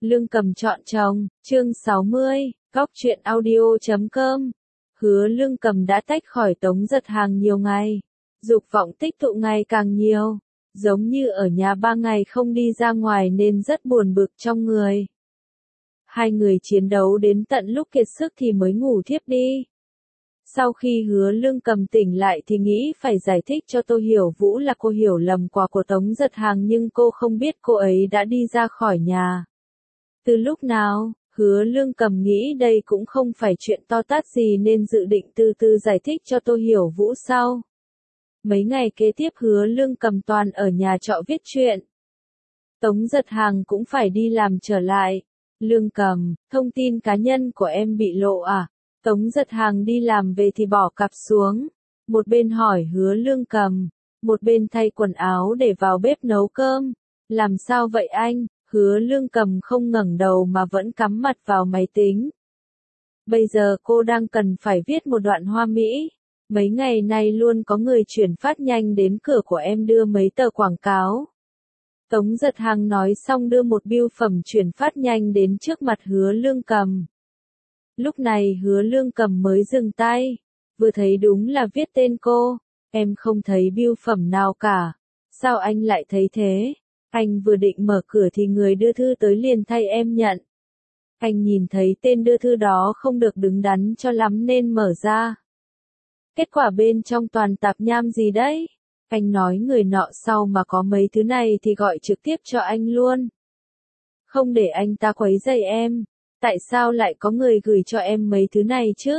Lương Cầm chọn chồng, chương 60, góc truyện audio.com. Hứa Lương Cầm đã tách khỏi Tống Giật Hàng nhiều ngày, dục vọng tích tụ ngày càng nhiều, giống như ở nhà 3 ngày không đi ra ngoài nên rất buồn bực trong người. Hai người chiến đấu đến tận lúc kiệt sức thì mới ngủ thiếp đi. Sau khi Hứa Lương Cầm tỉnh lại thì nghĩ phải giải thích cho Tô Hiểu Vũ là cô hiểu lầm quà của Tống Giật Hàng, nhưng cô không biết cô ấy đã đi ra khỏi nhà từ lúc nào. Hứa Lương Cầm nghĩ đây cũng không phải chuyện to tát gì nên dự định từ từ giải thích cho Tô Hiểu Vũ sau. Mấy ngày kế tiếp Hứa Lương Cầm toàn ở nhà trọ viết truyện. Tống Giật Hàng cũng phải đi làm trở lại. Lương Cầm, thông tin cá nhân của em bị lộ à? Tống Giật Hàng đi làm về thì bỏ cặp xuống. Một bên hỏi Hứa Lương Cầm, một bên thay quần áo để vào bếp nấu cơm. Làm sao vậy anh? Hứa Lương Cầm không ngẩng đầu mà vẫn cắm mặt vào máy tính. Bây giờ cô đang cần phải viết một đoạn hoa mỹ. Mấy ngày nay luôn có người chuyển phát nhanh đến cửa của em đưa mấy tờ quảng cáo. Tống Giật Hàng nói xong đưa một bưu phẩm chuyển phát nhanh đến trước mặt Hứa Lương Cầm. Lúc này Hứa Lương Cầm mới dừng tay, vừa thấy đúng là viết tên cô. Em không thấy bưu phẩm nào cả. Sao anh lại thấy thế? Anh vừa định mở cửa thì người đưa thư tới liền thay em nhận. Anh nhìn thấy tên đưa thư đó không được đứng đắn cho lắm nên mở ra. Kết quả bên trong toàn tạp nham gì đấy? Anh nói người nọ sau mà có mấy thứ này thì gọi trực tiếp cho anh luôn. Không để anh ta quấy rầy em. Tại sao lại có người gửi cho em mấy thứ này chứ?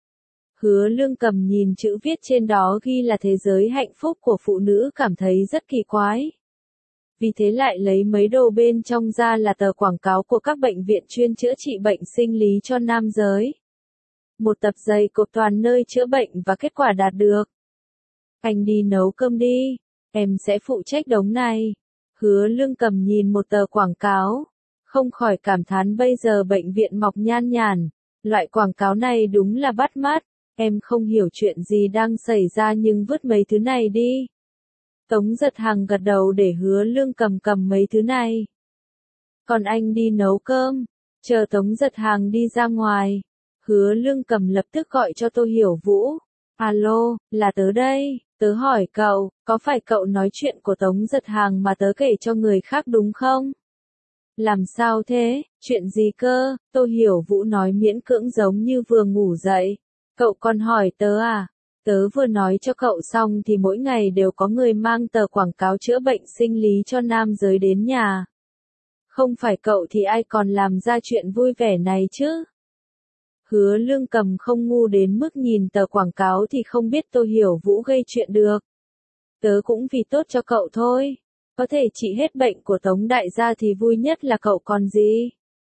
Hứa Lương Cầm nhìn chữ viết trên đó ghi là thế giới hạnh phúc của phụ nữ cảm thấy rất kỳ quái. Vì thế lại lấy mấy đồ bên trong ra là tờ quảng cáo của các bệnh viện chuyên chữa trị bệnh sinh lý cho nam giới. Một tập dày cộp toàn nơi chữa bệnh và kết quả đạt được. Anh đi nấu cơm đi, em sẽ phụ trách đống này. Hứa Lương Cầm nhìn một tờ quảng cáo, không khỏi cảm thán bây giờ bệnh viện mọc nhan nhản. Loại quảng cáo này đúng là bắt mắt. Em không hiểu chuyện gì đang xảy ra nhưng vứt mấy thứ này đi. Tống Giật Hàng gật đầu để Hứa Lương Cầm cầm mấy thứ này. Còn anh đi nấu cơm, chờ Tống Giật Hàng đi ra ngoài. Hứa Lương Cầm lập tức gọi cho Tô Hiểu Vũ. Alo, là tớ đây, tớ hỏi cậu, có phải cậu nói chuyện của Tống Giật Hàng mà tớ kể cho người khác đúng không? Làm sao thế, chuyện gì cơ? Tô Hiểu Vũ nói miễn cưỡng giống như vừa ngủ dậy. Cậu còn hỏi tớ à? Tớ vừa nói cho cậu xong thì mỗi ngày đều có người mang tờ quảng cáo chữa bệnh sinh lý cho nam giới đến nhà. Không phải cậu thì ai còn làm ra chuyện vui vẻ này chứ? Hứa Lương Cầm không ngu đến mức nhìn tờ quảng cáo thì không biết Tô Hiểu Vũ gây chuyện được. Tớ cũng vì tốt cho cậu thôi. Có thể trị hết bệnh của Tống đại gia thì vui nhất là cậu còn gì?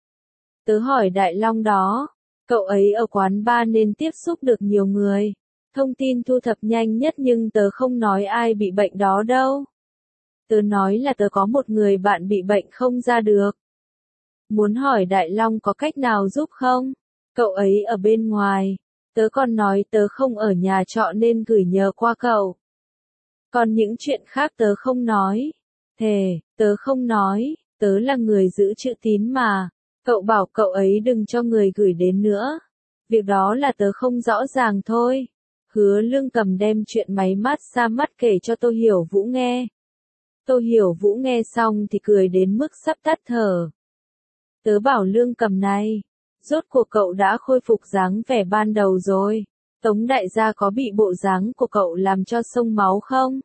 Tớ hỏi Đại Long đó. Cậu ấy ở quán bar nên tiếp xúc được nhiều người. Thông tin thu thập nhanh nhất nhưng tớ không nói ai bị bệnh đó đâu. Tớ nói là tớ có một người bạn bị bệnh không ra được. Muốn hỏi Đại Long có cách nào giúp không? Cậu ấy ở bên ngoài. Tớ còn nói tớ không ở nhà trọ nên gửi nhờ qua cậu. Còn những chuyện khác tớ không nói. Thề, tớ không nói, tớ là người giữ chữ tín mà. Cậu bảo cậu ấy đừng cho người gửi đến nữa. Việc đó là tớ không rõ ràng thôi. Hứa Lương Cầm đem chuyện máy mát xa mắt kể cho Tô Hiểu Vũ nghe. Tô Hiểu Vũ nghe xong thì cười đến mức sắp tắt thở. Tớ bảo Lương Cầm này, rốt cuộc cậu đã khôi phục dáng vẻ ban đầu rồi. Tống đại gia có bị bộ dáng của cậu làm cho xông máu không?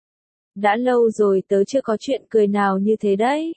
Đã lâu rồi tớ chưa có chuyện cười nào như thế đấy.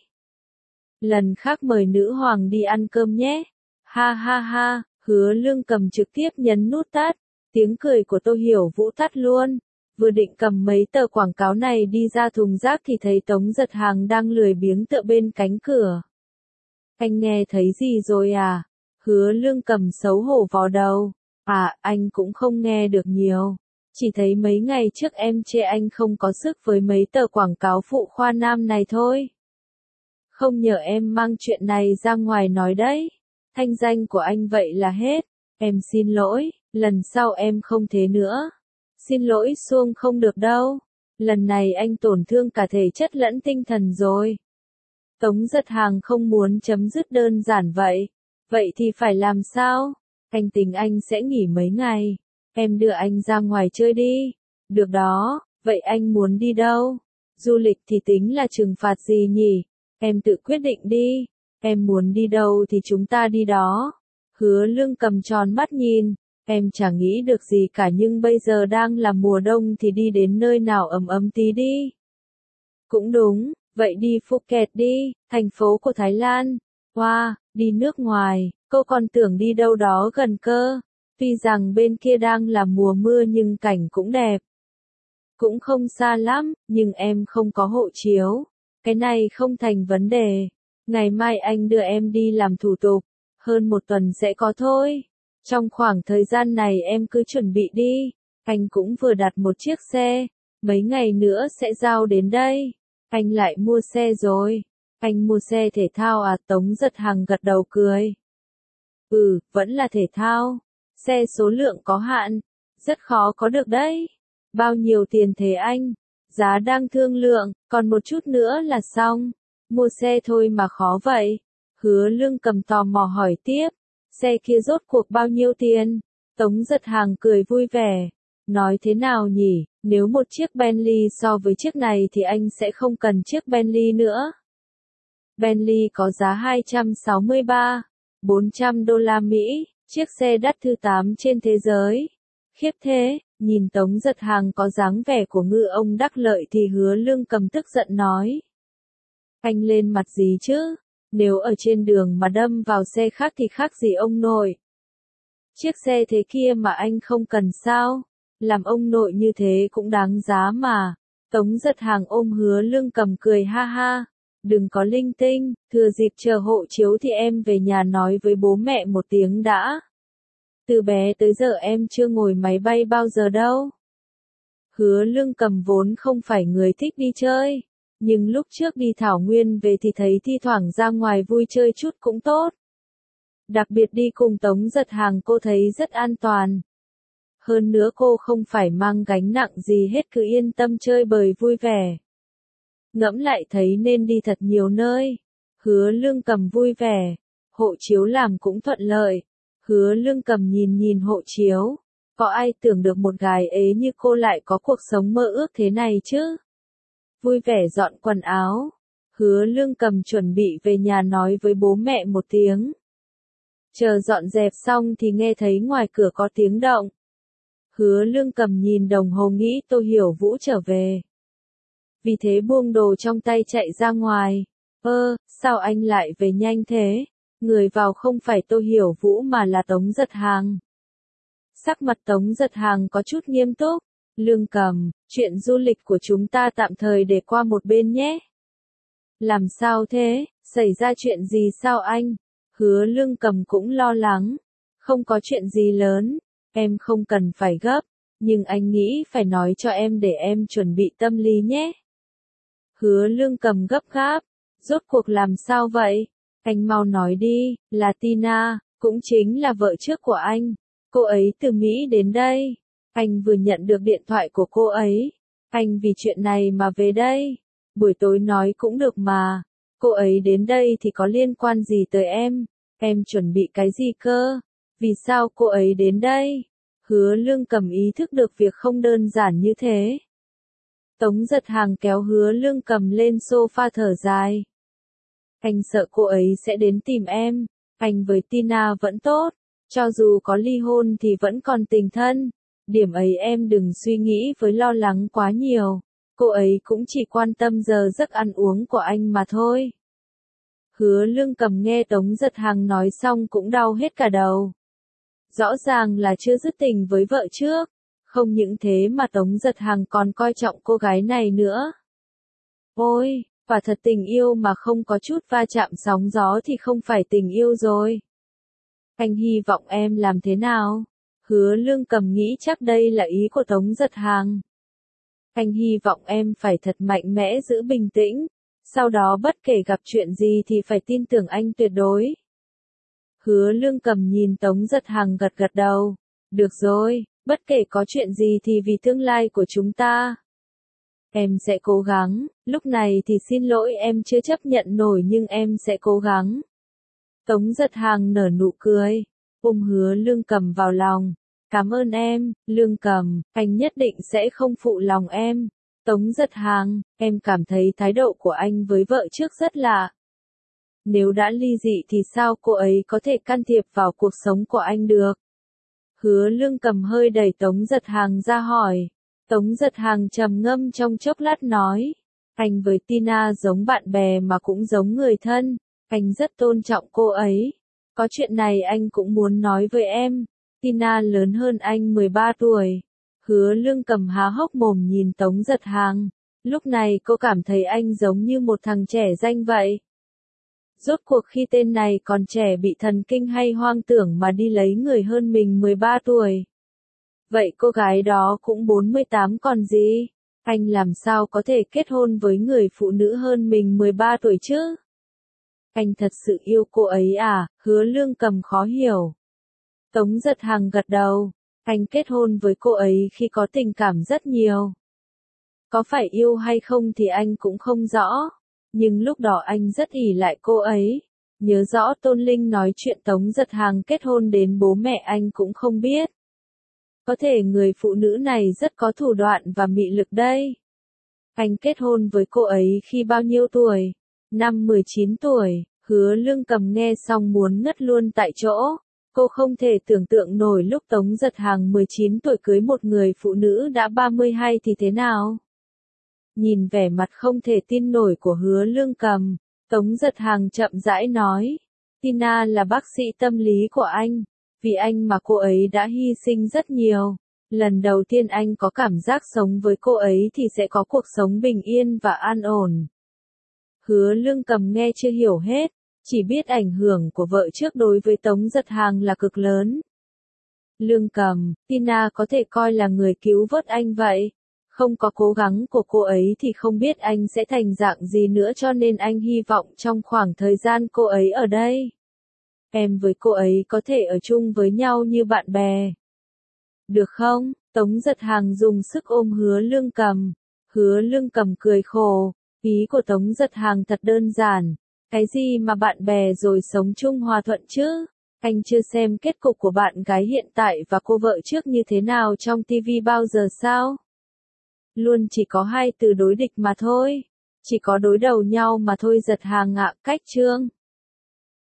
Lần khác mời nữ hoàng đi ăn cơm nhé. Ha ha ha, Hứa Lương Cầm trực tiếp nhấn nút tắt. Tiếng cười của Tô Hiểu Vũ tắt luôn. Vừa định cầm mấy tờ quảng cáo này đi ra thùng rác thì thấy Tống Giật Hàng đang lười biếng tựa bên cánh cửa. Anh nghe thấy gì rồi à? Hứa Lương Cầm xấu hổ vò đầu. À, anh cũng không nghe được nhiều. Chỉ thấy mấy ngày trước em chê anh không có sức với mấy tờ quảng cáo phụ khoa nam này thôi. Không nhờ em mang chuyện này ra ngoài nói đấy. Thanh danh của anh vậy là hết. Em xin lỗi, lần sau em không thế nữa. Xin lỗi xuông không được đâu. Lần này anh tổn thương cả thể chất lẫn tinh thần rồi. Tống Giật Hàng không muốn chấm dứt đơn giản vậy. Vậy thì phải làm sao? Anh tính anh sẽ nghỉ mấy ngày. Em đưa anh ra ngoài chơi đi. Được đó, vậy anh muốn đi đâu? Du lịch thì tính là trừng phạt gì nhỉ? Em tự quyết định đi. Em muốn đi đâu thì chúng ta đi đó. Hứa Lương cầm tròn mắt nhìn. Em chẳng nghĩ được gì cả nhưng bây giờ đang là mùa đông thì đi đến nơi nào ấm ấm tí đi. Cũng đúng, vậy đi Phuket đi, thành phố của Thái Lan. Wow, đi nước ngoài, cô còn tưởng đi đâu đó gần cơ. Tuy rằng bên kia đang là mùa mưa nhưng cảnh cũng đẹp. Cũng không xa lắm, nhưng em không có hộ chiếu. Cái này không thành vấn đề. Ngày mai anh đưa em đi làm thủ tục. Hơn một tuần sẽ có thôi. Trong khoảng thời gian này em cứ chuẩn bị đi. Anh cũng vừa đặt một chiếc xe. Mấy ngày nữa sẽ giao đến đây. Anh lại mua xe rồi. Anh mua xe thể thao à? Tống Giật Hằng gật đầu cười. Ừ, vẫn là thể thao. Xe số lượng có hạn. Rất khó có được đấy. Bao nhiêu tiền thế anh? Giá đang thương lượng, còn một chút nữa là xong. Mua xe thôi mà khó vậy. Hứa Lương cầm tò mò hỏi tiếp. Xe kia rốt cuộc bao nhiêu tiền? Tống Giật Hàng cười vui vẻ. Nói thế nào nhỉ, nếu một chiếc Bentley so với chiếc này thì anh sẽ không cần chiếc Bentley nữa. Bentley có giá 263, 400 đô la Mỹ, chiếc xe đắt thứ 8 trên thế giới. Khiếp thế, nhìn Tống Giật Hàng có dáng vẻ của ngư ông đắc lợi thì Hứa Lương cầm tức giận nói. Anh lên mặt gì chứ? Nếu ở trên đường mà đâm vào xe khác thì khác gì ông nội. Chiếc xe thế kia mà anh không cần sao? Làm ông nội như thế cũng đáng giá mà. Tống Giật Hàng ôm Hứa Lương cầm cười ha ha. Đừng có linh tinh, thừa dịp chờ hộ chiếu thì em về nhà nói với bố mẹ một tiếng đã. Từ bé tới giờ em chưa ngồi máy bay bao giờ đâu. Hứa Lương cầm vốn không phải người thích đi chơi. Nhưng lúc trước đi Thảo Nguyên về thì thấy thi thoảng ra ngoài vui chơi chút cũng tốt. Đặc biệt đi cùng Tống Giật Hàng cô thấy rất an toàn. Hơn nữa cô không phải mang gánh nặng gì hết, cứ yên tâm chơi bời vui vẻ. Ngẫm lại thấy nên đi thật nhiều nơi. Hứa Lương cầm vui vẻ. Hộ chiếu làm cũng thuận lợi. Hứa Lương cầm nhìn nhìn hộ chiếu. Có ai tưởng được một gái ế như cô lại có cuộc sống mơ ước thế này chứ? Vui vẻ dọn quần áo. Hứa Lương cầm chuẩn bị về nhà nói với bố mẹ một tiếng. Chờ dọn dẹp xong thì nghe thấy ngoài cửa có tiếng động. Hứa Lương cầm nhìn đồng hồ nghĩ Tô Hiểu Vũ trở về. Vì thế buông đồ trong tay chạy ra ngoài. Sao anh lại về nhanh thế? Người vào không phải Tô Hiểu Vũ mà là Tống Giật Hàng. Sắc mặt Tống Giật Hàng có chút nghiêm túc. Lương cầm, chuyện du lịch của chúng ta tạm thời để qua một bên nhé. Làm sao thế? Xảy ra chuyện gì sao anh? Hứa Lương cầm cũng lo lắng. Không có chuyện gì lớn. Em không cần phải gấp. Nhưng anh nghĩ phải nói cho em để em chuẩn bị tâm lý nhé. Hứa Lương cầm gấp gáp. Rốt cuộc làm sao vậy? Anh mau nói đi, là Tina, cũng chính là vợ trước của anh. Cô ấy từ Mỹ đến đây. Anh vừa nhận được điện thoại của cô ấy. Anh vì chuyện này mà về đây. Buổi tối nói cũng được mà. Cô ấy đến đây thì có liên quan gì tới em? Em chuẩn bị cái gì cơ? Vì sao cô ấy đến đây? Hứa Lương cầm ý thức được việc không đơn giản như thế. Tống Giật Hàng kéo Hứa Lương cầm lên sofa thở dài. Anh sợ cô ấy sẽ đến tìm em. Anh với Tina vẫn tốt. Cho dù có ly hôn thì vẫn còn tình thân. Điểm ấy em đừng suy nghĩ với lo lắng quá nhiều. Cô ấy cũng chỉ quan tâm giờ giấc ăn uống của anh mà thôi. Hứa Lương cầm nghe Tống Giật Hàng nói xong cũng đau hết cả đầu. Rõ ràng là chưa dứt tình với vợ trước. Không những thế mà Tống Giật Hàng còn coi trọng cô gái này nữa. Ôi, quả thật tình yêu mà không có chút va chạm sóng gió thì không phải tình yêu rồi. Anh hy vọng em làm thế nào? Hứa Lương cầm nghĩ chắc đây là ý của Tống Giật Hàng. Anh hy vọng em phải thật mạnh mẽ giữ bình tĩnh. Sau đó bất kể gặp chuyện gì thì phải tin tưởng anh tuyệt đối. Hứa Lương cầm nhìn Tống Giật Hàng gật gật đầu. Được rồi, bất kể có chuyện gì thì vì tương lai của chúng ta. Em sẽ cố gắng, lúc này thì xin lỗi em chưa chấp nhận nổi nhưng em sẽ cố gắng. Tống Giật Hàng nở nụ cười, ôm Hứa Lương Cầm vào lòng. Cảm ơn em, Lương Cầm, anh nhất định sẽ không phụ lòng em. Tống Giật Hàng, em cảm thấy thái độ của anh với vợ trước rất lạ. Nếu đã ly dị thì sao cô ấy có thể can thiệp vào cuộc sống của anh được? Hứa Lương Cầm hơi đẩy Tống Giật Hàng ra hỏi. Tống Giật Hàng trầm ngâm trong chốc lát nói. Anh với Tina giống bạn bè mà cũng giống người thân. Anh rất tôn trọng cô ấy. Có chuyện này anh cũng muốn nói với em. Tina lớn hơn anh 13 tuổi. Hứa Lương Cầm há hốc mồm nhìn Tống Giật Hàng. Lúc này cô cảm thấy anh giống như một thằng trẻ danh vậy. Rốt cuộc khi tên này còn trẻ bị thần kinh hay hoang tưởng mà đi lấy người hơn mình 13 tuổi. Vậy cô gái đó cũng 48 còn gì? Anh làm sao có thể kết hôn với người phụ nữ hơn mình 13 tuổi chứ? Anh thật sự yêu cô ấy à? Hứa Lương Cầm khó hiểu. Tống Giật Hàng gật đầu. Anh kết hôn với cô ấy khi có tình cảm rất nhiều. Có phải yêu hay không thì anh cũng không rõ. Nhưng lúc đó anh rất ỷ lại cô ấy. Nhớ rõ Tôn Linh nói chuyện Tống Giật Hàng kết hôn đến bố mẹ anh cũng không biết. Có thể người phụ nữ này rất có thủ đoạn và mị lực đây. Anh kết hôn với cô ấy khi bao nhiêu tuổi? Năm 19 tuổi, Hứa Lương Cầm nghe xong muốn ngất luôn tại chỗ. Cô không thể tưởng tượng nổi lúc Tống Giật Hàng 19 tuổi cưới một người phụ nữ đã 32 thì thế nào. Nhìn vẻ mặt không thể tin nổi của Hứa Lương Cầm, Tống Giật Hàng chậm rãi nói. Tina là bác sĩ tâm lý của anh. Vì anh mà cô ấy đã hy sinh rất nhiều. Lần đầu tiên anh có cảm giác sống với cô ấy thì sẽ có cuộc sống bình yên và an ổn. Hứa Lương Cầm nghe chưa hiểu hết, chỉ biết ảnh hưởng của vợ trước đối với Tống Giật Hàng là cực lớn. Lương Cầm, Tina có thể coi là người cứu vớt anh vậy. Không có cố gắng của cô ấy thì không biết anh sẽ thành dạng gì nữa, cho nên anh hy vọng trong khoảng thời gian cô ấy ở đây, em với cô ấy có thể ở chung với nhau như bạn bè. Được không? Tống Giật Hàng dùng sức ôm Hứa Lương Cầm. Hứa Lương Cầm cười khổ. Ý của Tống Giật Hàng thật đơn giản. Cái gì mà bạn bè rồi sống chung hòa thuận chứ? Anh chưa xem kết cục của bạn gái hiện tại và cô vợ trước như thế nào trong TV bao giờ sao? Luôn chỉ có hai từ đối địch mà thôi. Chỉ có đối đầu nhau mà thôi. Giật Hàng ạ. Cách chương